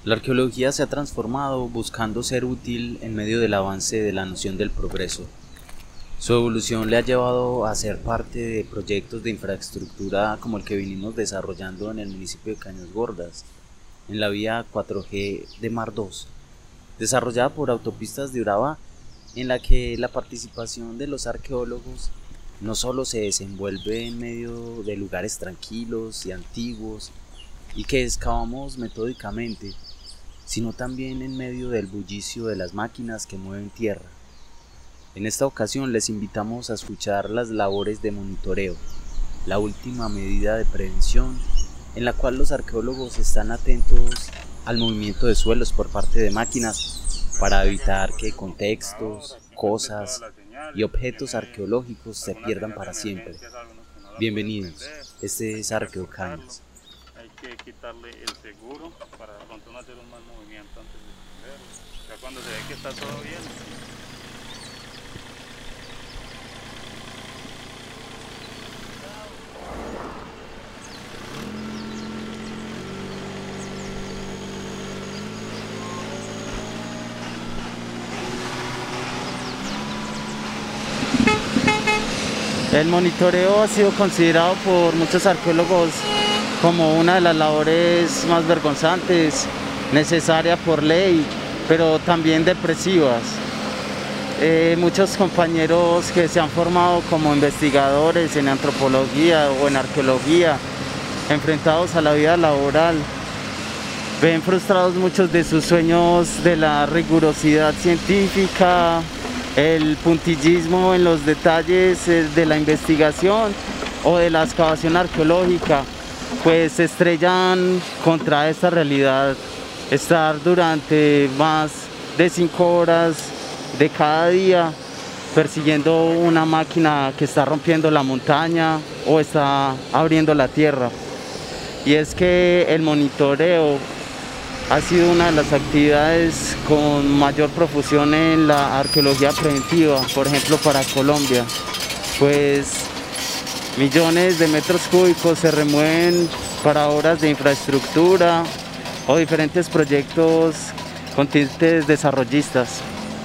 La arqueología se ha transformado buscando ser útil en medio del avance de la noción del progreso. Su evolución le ha llevado a ser parte de proyectos de infraestructura como el que vinimos desarrollando en el municipio de Cañas Gordas, en la vía 4G de Mar 2, desarrollada por Autopistas de Urabá, en la que la participación de los arqueólogos no solo se desenvuelve en medio de lugares tranquilos y antiguos y que excavamos metódicamente, sino también en medio del bullicio de las máquinas que mueven tierra. En esta ocasión les invitamos a escuchar las labores de monitoreo, la última medida de prevención en la cual los arqueólogos están atentos al movimiento de suelos por parte de máquinas para evitar que contextos, cosas y objetos arqueológicos se pierdan para siempre. Bienvenidos, este es Arqueocañas. Hay que quitarle el seguro para pronto no hacer un mal movimiento antes de prenderlo. Ya cuando se ve que está todo bien. El monitoreo ha sido considerado por muchos arqueólogos como una de las labores más vergonzantes, necesaria por ley, pero también depresivas. Muchos compañeros que se han formado como investigadores en antropología o en arqueología, enfrentados a la vida laboral, ven frustrados muchos de sus sueños de la rigurosidad científica, el puntillismo en los detalles de la investigación o de la excavación arqueológica, pues se estrellan contra esta realidad. Estar durante más de 5 horas de cada día persiguiendo una máquina que está rompiendo la montaña o está abriendo la tierra. Y es que el monitoreo ha sido una de las actividades con mayor profusión en la arqueología preventiva, por ejemplo para Colombia, pues millones de metros cúbicos se remueven para obras de infraestructura o diferentes proyectos con tintes desarrollistas.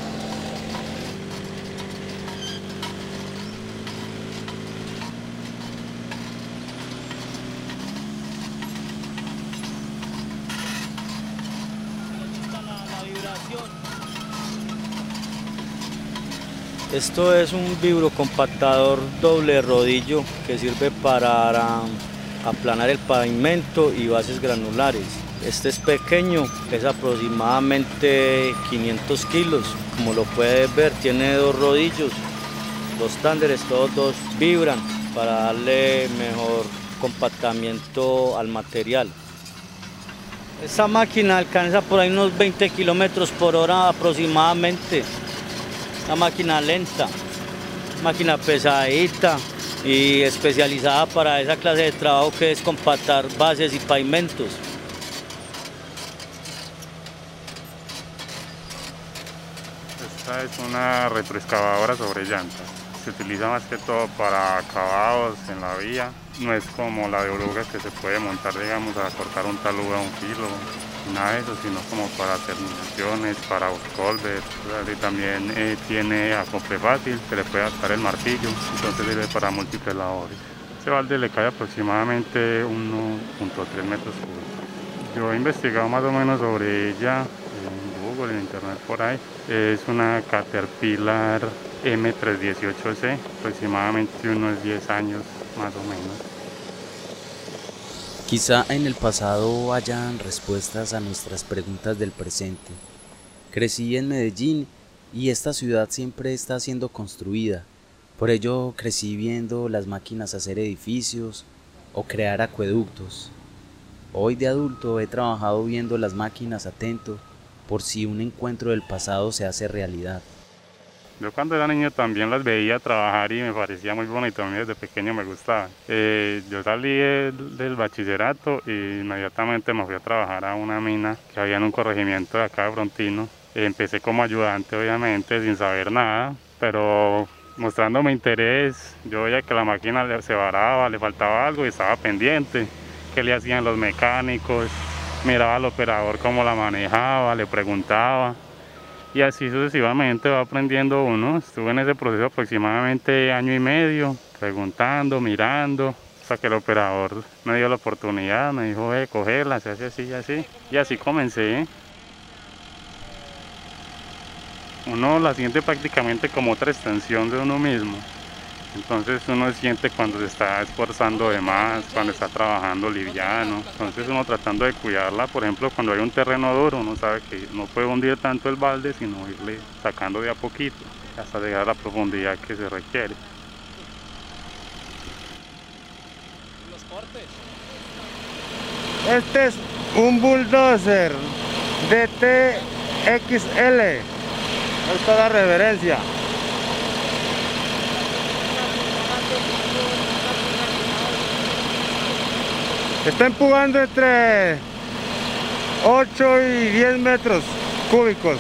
Esto es un vibrocompactador doble rodillo que sirve para aplanar el pavimento y bases granulares. Este es pequeño, pesa aproximadamente 500 kilos. Como lo puedes ver, tiene 2 rodillos, 2 tánderes, todos 2 vibran para darle mejor compactamiento al material. Esta máquina alcanza por ahí unos 20 kilómetros por hora aproximadamente. Una máquina lenta, máquina pesadita y especializada para esa clase de trabajo que es compactar bases y pavimentos. Esta es una retroexcavadora sobre llantas. Se utiliza más que todo para acabados en la vía. No es como la de oruga que se puede montar, digamos, a cortar un talud a 1 kilo. Nada de eso, sino como para terminaciones, para colbert, y también tiene acople fácil, que le puede adaptar el martillo, entonces sirve para múltiples labores. Este balde le cae aproximadamente 1.3 metros cúbicos. Yo he investigado más o menos sobre ella en Google, en internet por ahí. Es una Caterpillar M318C, aproximadamente unos 10 años más o menos. Quizá en el pasado hayan respuestas a nuestras preguntas del presente. Crecí en Medellín y esta ciudad siempre está siendo construida. Por ello crecí viendo las máquinas hacer edificios o crear acueductos. Hoy de adulto he trabajado viendo las máquinas atento por si un encuentro del pasado se hace realidad. Yo cuando era niño también las veía trabajar y me parecía muy bonito, a mí desde pequeño me gustaba. Yo salí del bachillerato y inmediatamente me fui a trabajar a una mina que había en un corregimiento de acá de Frontino. Empecé como ayudante obviamente sin saber nada, pero mostrándome interés, yo veía que la máquina se varaba, le faltaba algo y estaba pendiente, qué le hacían los mecánicos, miraba al operador cómo la manejaba, le preguntaba y así sucesivamente va aprendiendo uno. Estuve en ese proceso aproximadamente 1 año y medio, preguntando, mirando, hasta que el operador me dio la oportunidad, me dijo, cogerla, se hace así y así, y así comencé. Uno la siente prácticamente como otra extensión de uno mismo. Entonces uno siente cuando se está esforzando de más, cuando está trabajando liviano. Entonces uno tratando de cuidarla, por ejemplo, cuando hay un terreno duro, uno sabe que no puede hundir tanto el balde, sino irle sacando de a poquito, hasta llegar a la profundidad que se requiere. Este es un bulldozer DTXL. Esta es la referencia. Está empujando entre 8 y 10 metros cúbicos.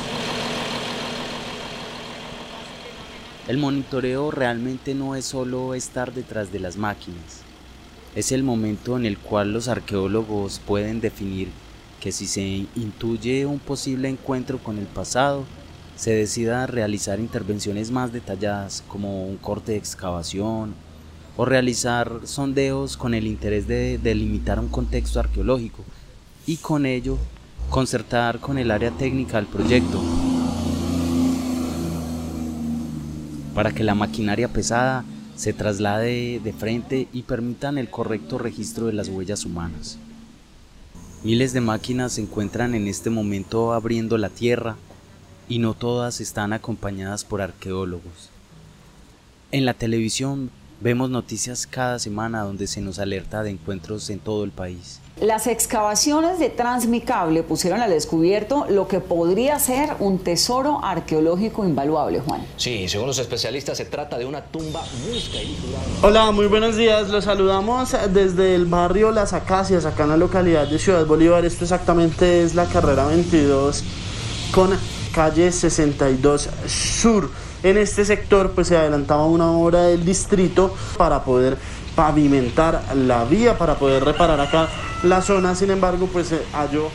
El monitoreo realmente no es solo estar detrás de las máquinas. Es el momento en el cual los arqueólogos pueden definir que si se intuye un posible encuentro con el pasado, se decida realizar intervenciones más detalladas como un corte de excavación o realizar sondeos con el interés de delimitar un contexto arqueológico y con ello concertar con el área técnica del proyecto para que la maquinaria pesada se traslade de frente y permitan el correcto registro de las huellas humanas. Miles de máquinas se encuentran en este momento abriendo la tierra y no todas están acompañadas por arqueólogos. En la televisión vemos noticias cada semana donde se nos alerta de encuentros en todo el país. Las excavaciones de Transmicable pusieron al descubierto lo que podría ser un tesoro arqueológico invaluable, Juan. Sí, según los especialistas se trata de una tumba muy escalifrada. Hola, muy buenos días. Los saludamos desde el barrio Las Acacias, acá en la localidad de Ciudad Bolívar. Esto exactamente es la carrera 22 con calle 62 Sur. En este sector pues se adelantaba una obra del distrito para poder pavimentar la vía, para poder reparar acá la zona. Sin embargo, pues se halló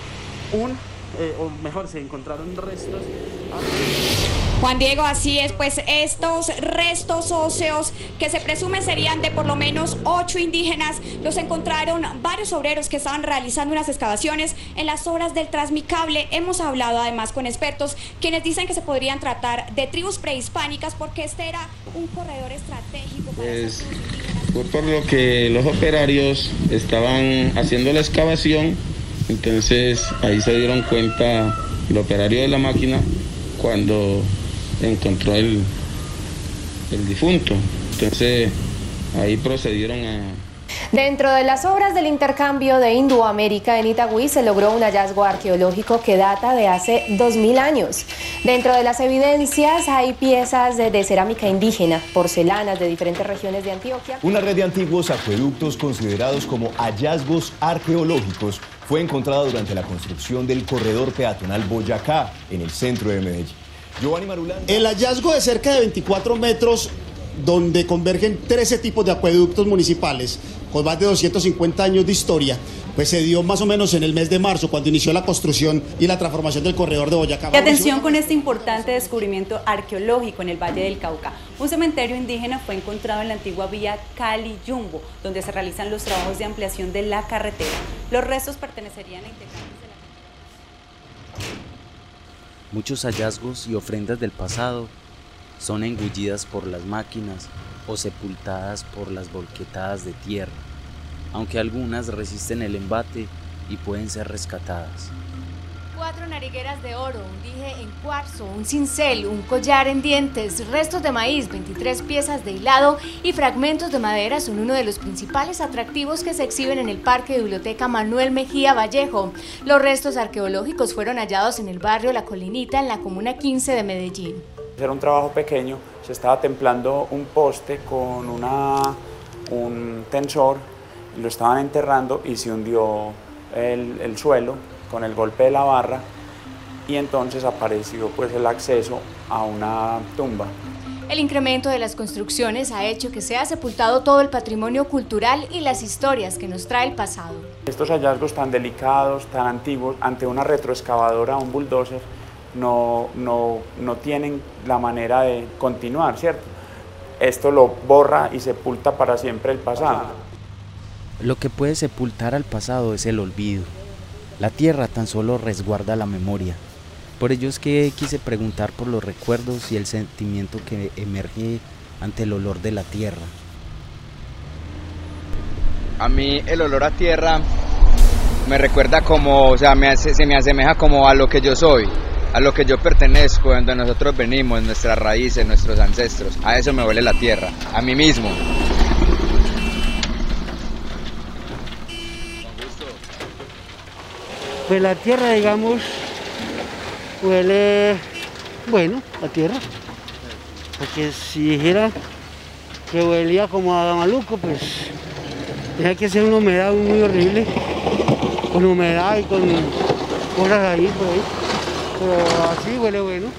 se encontraron restos. Juan Diego, así es, pues estos restos óseos que se presume serían de por lo menos 8 indígenas, los encontraron varios obreros que estaban realizando unas excavaciones en las obras del Transmicable. Hemos hablado además con expertos quienes dicen que se podrían tratar de tribus prehispánicas porque este era un corredor estratégico para esas tribus indígenas. Fue por lo que los operarios estaban haciendo la excavación, entonces ahí se dieron cuenta el operario de la máquina cuando encontró el difunto. Entonces ahí procedieron a... Dentro de las obras del intercambio de Indoamérica en Itagüí se logró un hallazgo arqueológico que data de hace 2000 años. Dentro de las evidencias hay piezas de cerámica indígena, porcelanas de diferentes regiones de Antioquia. Una red de antiguos acueductos considerados como hallazgos arqueológicos fue encontrada durante la construcción del corredor peatonal Boyacá en el centro de Medellín. Giovanni Marulanda. El hallazgo de cerca de 24 metros donde convergen 13 tipos de acueductos municipales con más de 250 años de historia, pues se dio más o menos en el mes de marzo, cuando inició la construcción y la transformación del corredor de Boyacá. Y atención con este importante descubrimiento arqueológico en el Valle del Cauca. Un cementerio indígena fue encontrado en la antigua vía Cali-Yumbo, donde se realizan los trabajos de ampliación de la carretera. Los restos pertenecerían a integrantes de la... Muchos hallazgos y ofrendas del pasado son engullidas por las máquinas o sepultadas por las volquetadas de tierra, aunque algunas resisten el embate y pueden ser rescatadas. 4 narigueras de oro, un dije en cuarzo, un cincel, un collar en dientes, restos de maíz, 23 piezas de hilado y fragmentos de madera son uno de los principales atractivos que se exhiben en el Parque de Biblioteca Manuel Mejía Vallejo. Los restos arqueológicos fueron hallados en el barrio La Colinita, en la comuna 15 de Medellín. Era un trabajo pequeño, se estaba templando un poste con un tensor, lo estaban enterrando y se hundió el suelo con el golpe de la barra y entonces apareció pues el acceso a una tumba. El incremento de las construcciones ha hecho que sea sepultado todo el patrimonio cultural y las historias que nos trae el pasado. Estos hallazgos tan delicados, tan antiguos, ante una retroexcavadora, un bulldozer, no tienen la manera de continuar, ¿cierto? Esto lo borra y sepulta para siempre el pasado. Lo que puede sepultar al pasado es el olvido. La tierra tan solo resguarda la memoria. Por ello es que quise preguntar por los recuerdos y el sentimiento que emerge ante el olor de la tierra. A mí el olor a tierra me recuerda como, o sea, se me asemeja como a lo que yo soy, a lo que yo pertenezco, donde nosotros venimos, nuestras raíces, nuestros ancestros. A eso me huele la tierra, a mí mismo. Pues la tierra, digamos, huele, bueno, a tierra. Porque si dijera que huelía como a maluco, pues tenía que ser una humedad muy horrible, con humedad y con cosas ahí, por ahí. Pero así huele bueno.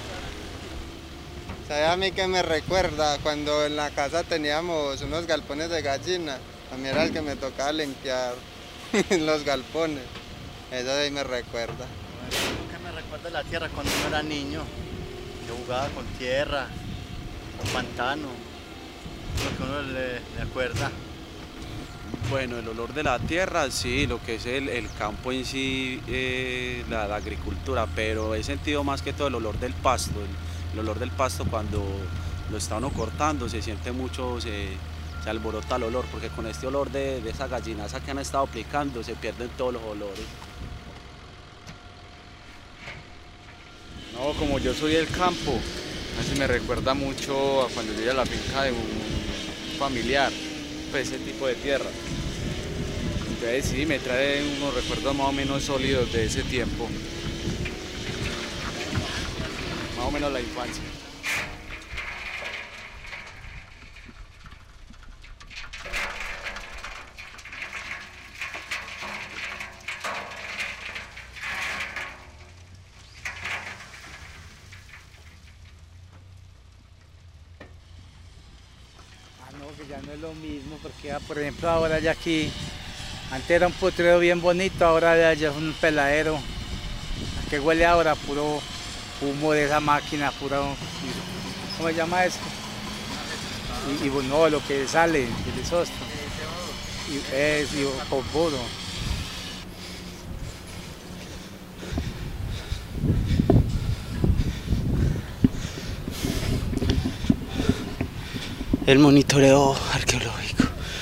¿Sabe a mí que me recuerda? Cuando en la casa teníamos unos galpones de gallina, a mí era el que me tocaba limpiar los galpones. Eso de ahí me recuerda. Que me recuerda la tierra cuando uno era niño, que jugaba con tierra, con pantano, lo que uno le acuerda. Bueno, el olor de la tierra, sí, lo que es el campo en sí, la agricultura, pero he sentido más que todo el olor del pasto. El olor del pasto cuando lo está uno cortando se siente mucho, se alborota el olor, porque con este olor de esa gallinaza que han estado aplicando se pierden todos los olores. No, como yo soy del campo, así me recuerda mucho a cuando yo iba a la finca de un familiar, pues ese tipo de tierra. Entonces sí, me trae unos recuerdos más o menos sólidos de ese tiempo. Más o menos la infancia. Que ya no es lo mismo, porque por ejemplo ahora ya aquí, antes era un potrero bien bonito, ahora ya es un peladero. ¿A qué huele ahora? Puro humo de esa máquina, puro, ¿cómo se llama esto? Y no, lo que sale, el exhausto, y con puro. El monitoreo arqueológico.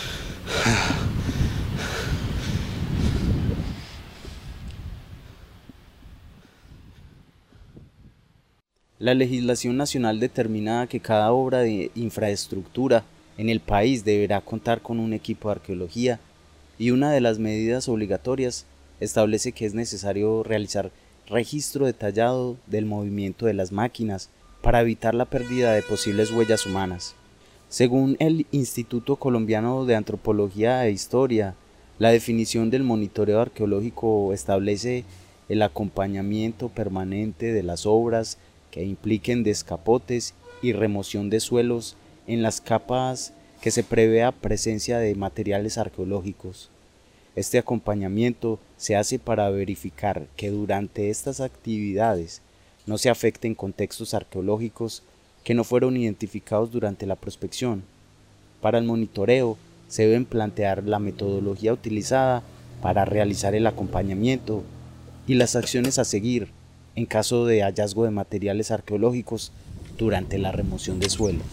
La legislación nacional determina que cada obra de infraestructura en el país deberá contar con un equipo de arqueología, y una de las medidas obligatorias establece que es necesario realizar registro detallado del movimiento de las máquinas para evitar la pérdida de posibles huellas humanas. Según el Instituto Colombiano de Antropología e Historia, la definición del monitoreo arqueológico establece el acompañamiento permanente de las obras que impliquen descapotes y remoción de suelos en las capas que se prevea presencia de materiales arqueológicos. Este acompañamiento se hace para verificar que durante estas actividades no se afecten contextos arqueológicos que no fueron identificados durante la prospección. Para el monitoreo se deben plantear la metodología utilizada para realizar el acompañamiento y las acciones a seguir en caso de hallazgo de materiales arqueológicos durante la remoción de suelos.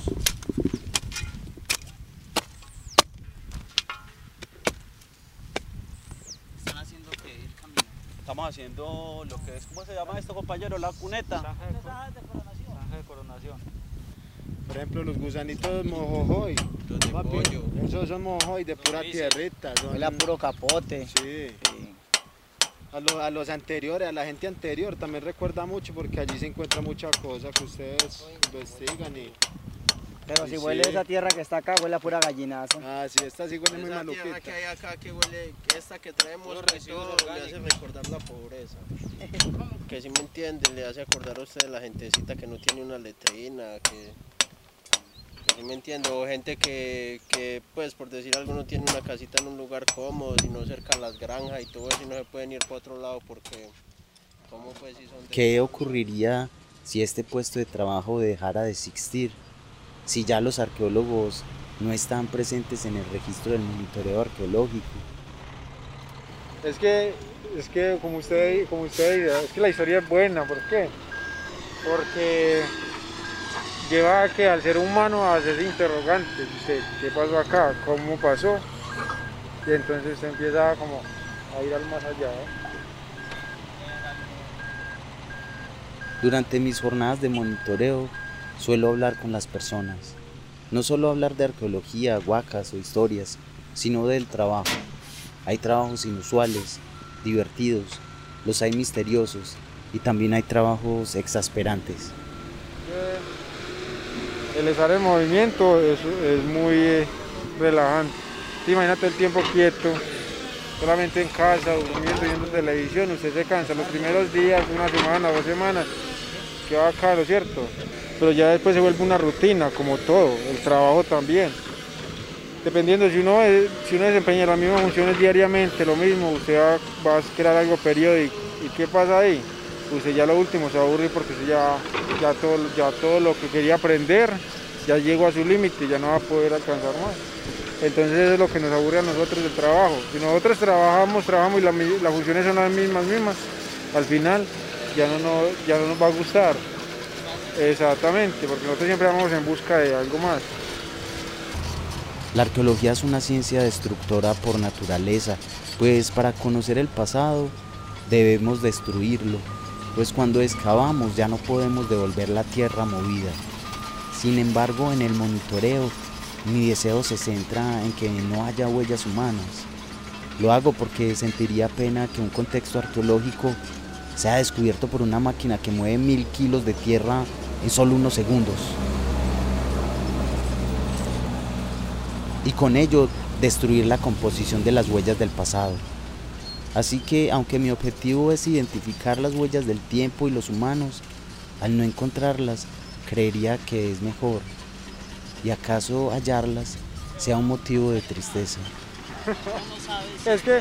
¿Están haciendo qué? Estamos haciendo lo que es, ¿cómo se llama esto, compañero? La cuneta. Zanja de coronación. Por ejemplo, los gusanitos mojojoy. Los de pollo. Esos son mojojoy de pura tierrita. Huele a puro capote. Sí. A los anteriores, a la gente anterior también recuerda mucho, porque allí se encuentra mucha cosa que ustedes investigan y... Pero si huele esa tierra que está acá, huele a pura gallinazo. Ah, sí, esta sí huele muy maluquita. Esa tierra que hay acá que huele, esta que traemos, todo me hace recordar la pobreza. Que si me entienden, le hace acordar a usted la gentecita que no tiene una letrina, que ¿Sí me entiendo? O gente que, pues, por decir algo, no tiene una casita en un lugar cómodo, sino cerca a las granjas y todo eso, y no se pueden ir para otro lado porque, ¿cómo pues si son de... ¿Qué ocurriría si este puesto de trabajo dejara de existir? Si ya los arqueólogos no están presentes en el registro del monitoreo arqueológico. Es que como usted dice, es que la historia es buena. ¿Por qué? Porque lleva a que al ser humano a hacerse interrogantes. ¿Qué pasó acá? ¿Cómo pasó? Y entonces usted empieza como a ir al más allá, ¿eh? Durante mis jornadas de monitoreo suelo hablar con las personas. No solo hablar de arqueología, huacas o historias, sino del trabajo. Hay trabajos inusuales, divertidos, los hay misteriosos y también hay trabajos exasperantes. El estar en movimiento es muy relajante. Imagínate el tiempo quieto, solamente en casa, durmiendo, viendo televisión, usted se cansa. Los primeros días, una semana, 2 semanas, que va caro, ¿cierto? Pero ya después se vuelve una rutina, como todo, el trabajo también. Dependiendo, si uno desempeña las mismas funciones diariamente, lo mismo, usted va a crear algo periódico. ¿Y qué pasa ahí? Usted ya lo último se va a aburrir porque usted ya todo lo que quería aprender ya llegó a su límite, ya no va a poder alcanzar más. Entonces eso es lo que nos aburre a nosotros del trabajo. Si nosotros trabajamos y las funciones son las mismas, al final ya no nos va a gustar. Exactamente, porque nosotros siempre vamos en busca de algo más. La arqueología es una ciencia destructora por naturaleza, pues para conocer el pasado debemos destruirlo, pues cuando excavamos ya no podemos devolver la tierra movida. Sin embargo, en el monitoreo, mi deseo se centra en que no haya huellas humanas. Lo hago porque sentiría pena que un contexto arqueológico sea descubierto por una máquina que mueve 1000 kilos de tierra en solo unos segundos. Y con ello destruir la composición de las huellas del pasado. Así que, aunque mi objetivo es identificar las huellas del tiempo y los humanos, al no encontrarlas, creería que es mejor. Y acaso hallarlas sea un motivo de tristeza. Es que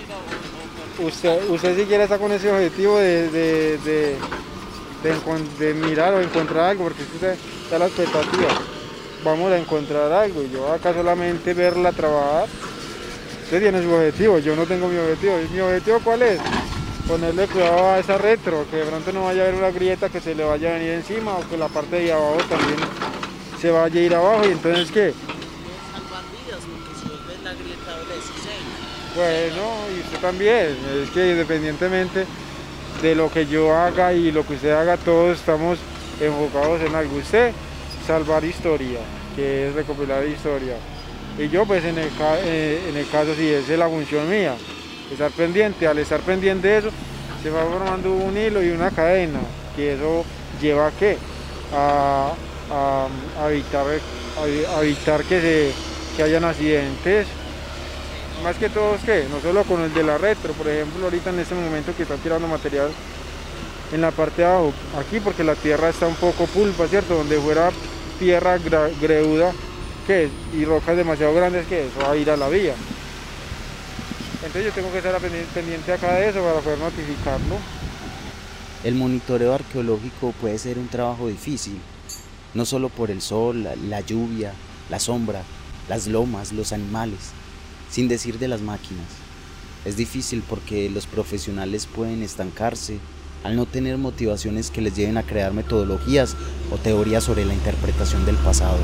usted siquiera está con ese objetivo de mirar o encontrar algo, porque usted está a la expectativa. Vamos a encontrar algo, y yo acá solamente verla trabajar. Usted tiene su objetivo, yo no tengo mi objetivo. ¿Mi objetivo cuál es? Ponerle cuidado a esa retro, que de pronto no vaya a haber una grieta que se le vaya a venir encima, o que la parte de abajo también se vaya a ir abajo, y entonces ¿qué? Bueno, y usted también, es que independientemente de lo que yo haga y lo que usted haga, todos estamos enfocados en algo. Usted, salvar historia, que es recopilar historia. Y yo pues en el caso sí, esa es la función mía, estar pendiente. Al estar pendiente de eso, se va formando un hilo y una cadena, que eso lleva a ¿qué? A evitar que hayan accidentes. Más que todo es que, no solo con el de la retro, por ejemplo, ahorita en este momento que están tirando material en la parte de abajo, aquí porque la tierra está un poco pulpa, ¿cierto? Donde fuera tierra greuda, ¿qué? Y rocas demasiado grandes, que eso va a ir a la vía. Entonces yo tengo que estar pendiente acá de eso para poder notificarlo. El monitoreo arqueológico puede ser un trabajo difícil, no solo por el sol, la lluvia, la sombra, las lomas, los animales, sin decir de las máquinas. Es difícil porque los profesionales pueden estancarse al no tener motivaciones que les lleven a crear metodologías o teorías sobre la interpretación del pasado.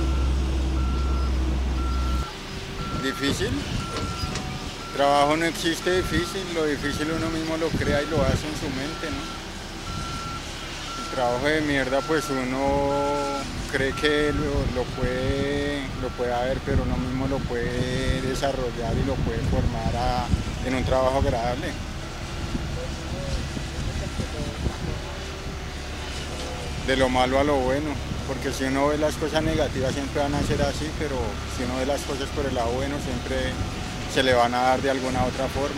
¿Difícil? Trabajo no existe difícil, lo difícil uno mismo lo crea y lo hace en su mente, ¿no? El trabajo de mierda pues uno cree que lo puede haber, pero uno mismo lo puede desarrollar y lo puede formar en un trabajo agradable. De lo malo a lo bueno, porque si uno ve las cosas negativas siempre van a ser así, pero si uno ve las cosas por el lado bueno siempre se le van a dar de alguna otra forma.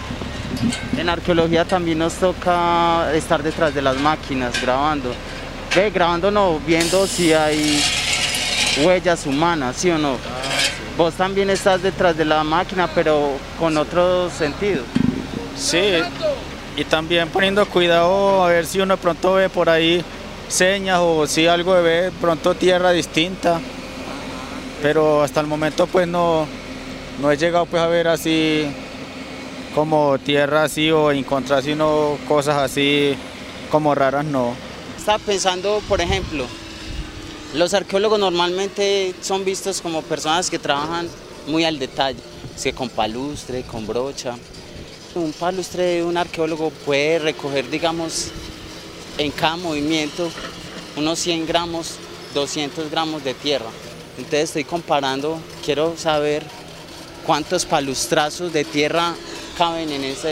En arqueología también nos toca estar detrás de las máquinas grabando. Ve, grabándonos, viendo si hay huellas humanas, ¿sí o no? Vos también estás detrás de la máquina, pero con otro sentido. Sí, y también poniendo cuidado a ver si uno de pronto ve por ahí señas o si algo de ve pronto tierra distinta. Pero hasta el momento pues no he llegado pues a ver así como tierra así o encontrar así cosas así como raras, no. Estaba pensando, por ejemplo, los arqueólogos normalmente son vistos como personas que trabajan muy al detalle, es que con palustre, con brocha. Un palustre de un arqueólogo puede recoger, digamos, en cada movimiento unos 100 gramos, 200 gramos de tierra. Entonces estoy comparando, quiero saber cuántos palustrazos de tierra caben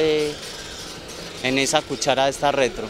en esa cuchara de esta retro.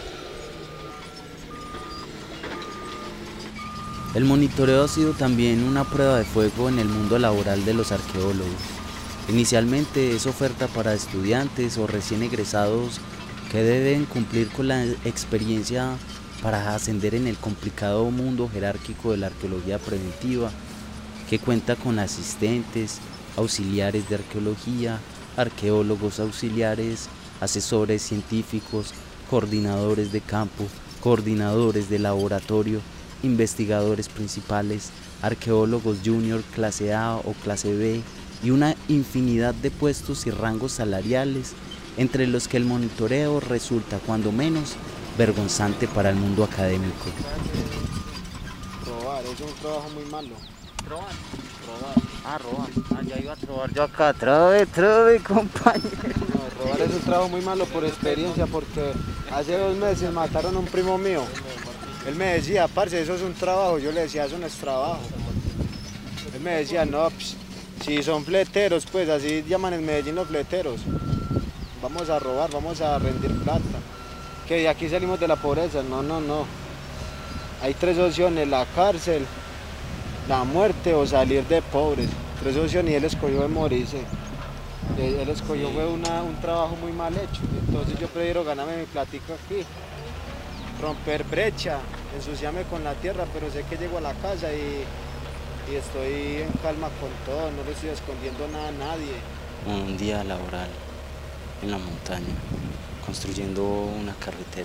El monitoreo ha sido también una prueba de fuego en el mundo laboral de los arqueólogos. Inicialmente es oferta para estudiantes o recién egresados que deben cumplir con la experiencia para ascender en el complicado mundo jerárquico de la arqueología preventiva, que cuenta con asistentes, auxiliares de arqueología, arqueólogos auxiliares, asesores científicos, coordinadores de campo, coordinadores de laboratorio, investigadores principales, arqueólogos junior clase A o clase B y una infinidad de puestos y rangos salariales, entre los que el monitoreo resulta cuando menos vergonzante para el mundo académico. Robar, eso es un trabajo muy malo. ¿Robar? Robar. Ya iba a robar yo acá. Trove, compañero. No, robar es un trabajo muy malo por experiencia, porque hace 2 meses mataron a un primo mío. Él me decía, parce, eso es un trabajo. Yo le decía, eso no es trabajo. Él me decía, no, si son fleteros, pues así llaman en Medellín los fleteros. Vamos a robar, vamos a rendir plata. Que de aquí salimos de la pobreza. No. Hay 3 opciones, la cárcel, la muerte o salir de pobres. 3 opciones y él escogió de morirse. Él escogió fue un trabajo muy mal hecho. Entonces yo prefiero ganarme mi platica aquí, romper brecha, ensuciarme con la tierra, pero sé que llego a la casa y estoy en calma con todo, no le estoy escondiendo nada a nadie. Un día laboral en la montaña, construyendo una carretera.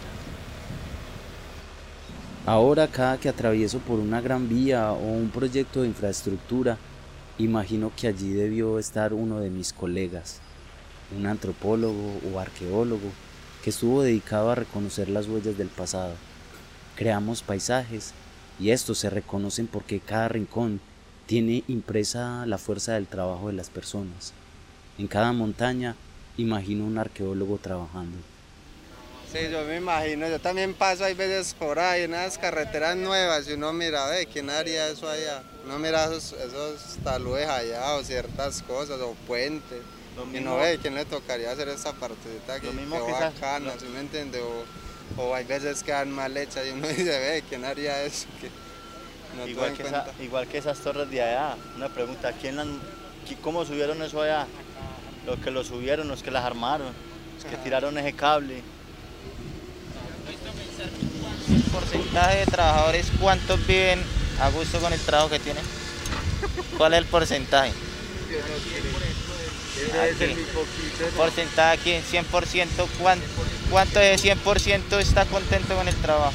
Ahora, cada que atravieso por una gran vía o un proyecto de infraestructura, imagino que allí debió estar uno de mis colegas, un antropólogo o arqueólogo que estuvo dedicado a reconocer las huellas del pasado. Creamos paisajes y estos se reconocen porque cada rincón tiene impresa la fuerza del trabajo de las personas. En cada montaña imagino un arqueólogo trabajando. Sí, yo me imagino, yo también paso hay veces por ahí, en unas carreteras nuevas y uno mira, ¿quién haría eso allá? Uno mira esos taludes allá o ciertas cosas o puentes. Y no ve quién le tocaría hacer esa partecita aquí, qué bacana, ¿sí me entiende? O hay veces que quedan mal hechas y uno dice, ¿quién haría eso? No igual que esas torres de allá, una pregunta, ¿cómo subieron eso allá? Los que lo subieron, los que las armaron, los que tiraron ese cable. El porcentaje de trabajadores, ¿cuántos viven a gusto con el trabajo que tienen? ¿Cuál es el porcentaje? Porcentaje aquí, 100%, ¿cuánto de 100% está contento con el trabajo?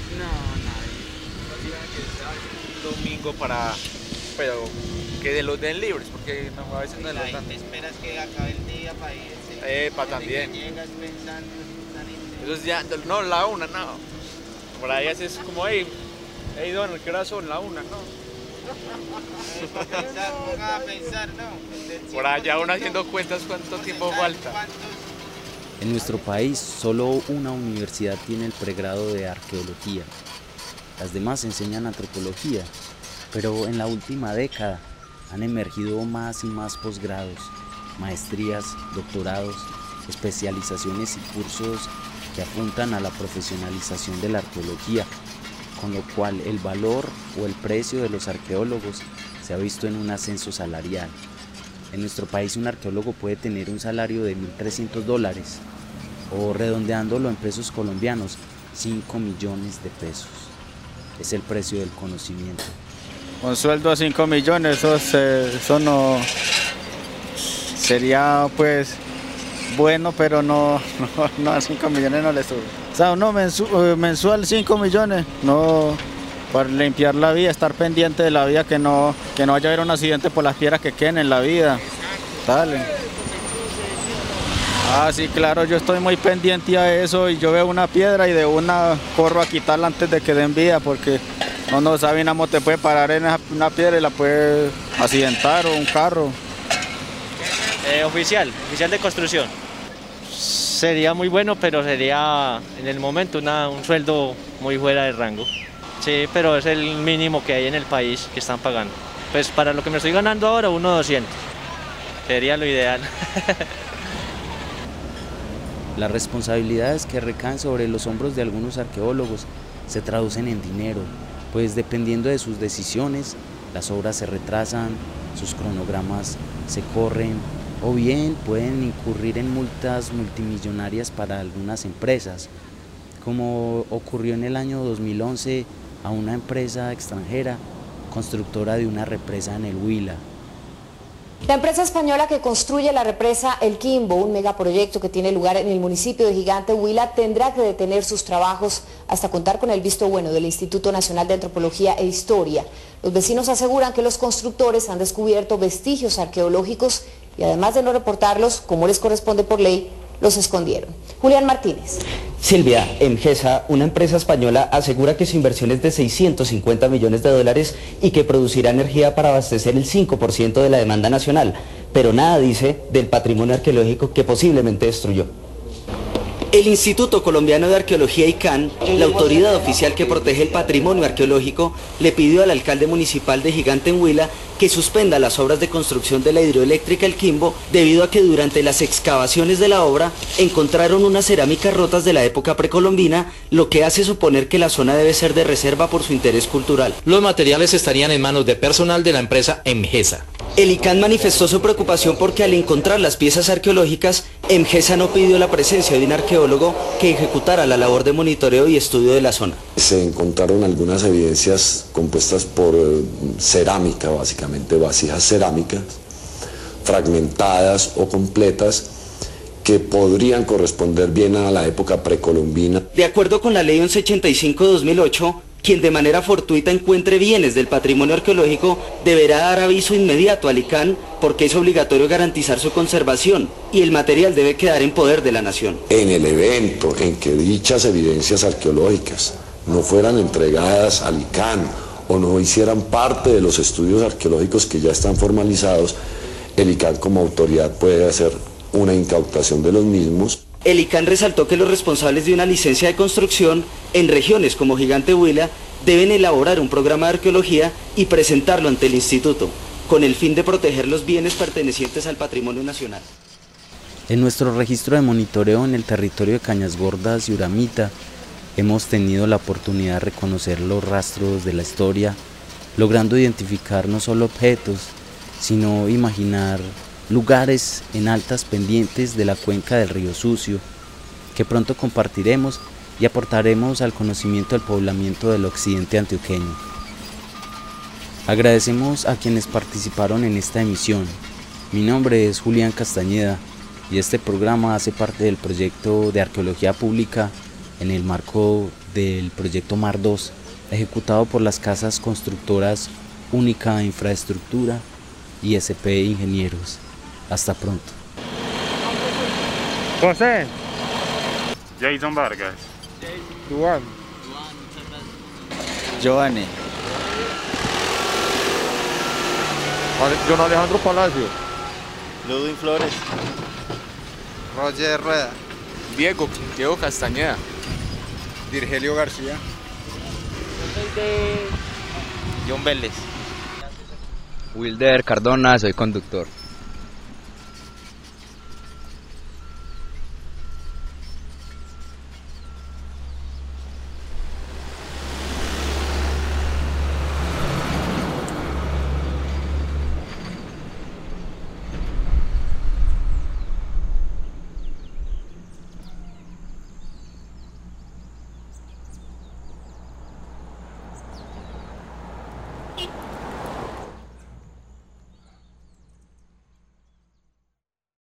Un domingo pero que de los den libres, porque no, a veces no los dan. ¿Esperas que acabe el día para irse? También. Llegas pensando Eso es ya, no, la 1, no. Por ahí es como, hey Donald, ¿qué hora son? La 1, no. Por allá uno haciendo cuentas cuánto tiempo falta. En nuestro país solo una universidad tiene el pregrado de arqueología. Las demás enseñan antropología, pero en la última década han emergido más y más posgrados, maestrías, doctorados, especializaciones y cursos que apuntan a la profesionalización de la arqueología, con lo cual el valor o el precio de los arqueólogos se ha visto en un ascenso salarial. En nuestro país un arqueólogo puede tener un salario de $1.300 o, redondeándolo en pesos colombianos, 5 millones de pesos. es el precio del conocimiento. Un sueldo a 5 millones, eso no sería pues bueno, pero no a 5 millones no le sube. O sea, uno mensual 5 millones, no, para limpiar la vía, estar pendiente de la vía, que no vaya a haber un accidente por las piedras que queden en la vida. Dale. Ah, sí, claro, yo estoy muy pendiente a eso y yo veo una piedra y de una corro a quitarla antes de que den vía, porque no sabe, una moto te puede parar en una piedra y la puede accidentar, o un carro. Oficial de construcción. Sería muy bueno, pero sería en el momento un sueldo muy fuera de rango. Sí, pero es el mínimo que hay en el país que están pagando. Pues para lo que me estoy ganando ahora, 1.200. Sería lo ideal. Las responsabilidades que recaen sobre los hombros de algunos arqueólogos se traducen en dinero, pues dependiendo de sus decisiones, las obras se retrasan, sus cronogramas se corren, o bien pueden incurrir en multas multimillonarias para algunas empresas, como ocurrió en el año 2011 a una empresa extranjera, constructora de una represa en el Huila. La empresa española que construye la represa El Quimbo, un megaproyecto que tiene lugar en el municipio de Gigante Huila, tendrá que detener sus trabajos hasta contar con el visto bueno del Instituto Nacional de Antropología e Historia. Los vecinos aseguran que los constructores han descubierto vestigios arqueológicos y además de no reportarlos, como les corresponde por ley, los escondieron. Julián Martínez. Silvia, Emgesa, una empresa española, asegura que su inversión es de 650 millones de dólares y que producirá energía para abastecer el 5% de la demanda nacional, pero nada dice del patrimonio arqueológico que posiblemente destruyó. El Instituto Colombiano de Arqueología ICAN, la autoridad oficial que protege el patrimonio arqueológico, le pidió al alcalde municipal de Gigante en Huila que suspenda las obras de construcción de la hidroeléctrica El Quimbo debido a que durante las excavaciones de la obra encontraron unas cerámicas rotas de la época precolombina, lo que hace suponer que la zona debe ser de reserva por su interés cultural. Los materiales estarían en manos de personal de la empresa Emgesa. El ICAN manifestó su preocupación porque al encontrar las piezas arqueológicas, Emgesa no pidió la presencia de un arqueólogo que ejecutara la labor de monitoreo y estudio de la zona. Se encontraron algunas evidencias compuestas por cerámica, básicamente vasijas cerámicas, fragmentadas o completas, que podrían corresponder bien a la época precolombina. De acuerdo con la ley 1185 de 2008, quien de manera fortuita encuentre bienes del patrimonio arqueológico deberá dar aviso inmediato al ICAN porque es obligatorio garantizar su conservación y el material debe quedar en poder de la nación. En el evento en que dichas evidencias arqueológicas no fueran entregadas al ICAN o no hicieran parte de los estudios arqueológicos que ya están formalizados, el ICAN como autoridad puede hacer una incautación de los mismos. El ICAN resaltó que los responsables de una licencia de construcción en regiones como Gigante Huila deben elaborar un programa de arqueología y presentarlo ante el instituto, con el fin de proteger los bienes pertenecientes al patrimonio nacional. En nuestro registro de monitoreo en el territorio de Cañas Gordas y Uramita, hemos tenido la oportunidad de reconocer los rastros de la historia, logrando identificar no solo objetos, sino imaginar lugares en altas pendientes de la cuenca del Río Sucio, que pronto compartiremos y aportaremos al conocimiento del poblamiento del occidente antioqueño. Agradecemos a quienes participaron en esta emisión. Mi nombre es Julián Castañeda y este programa hace parte del proyecto de arqueología pública en el marco del proyecto Mar 2, ejecutado por las casas constructoras Única Infraestructura y SP Ingenieros. Hasta pronto. José. Jason Vargas. Juan. Giovanni. John Alejandro Palacio. Ludwig Flores. Roger Rueda. Diego Castañeda. Virgilio García. Soy de John Vélez. Wilder Cardona, soy conductor.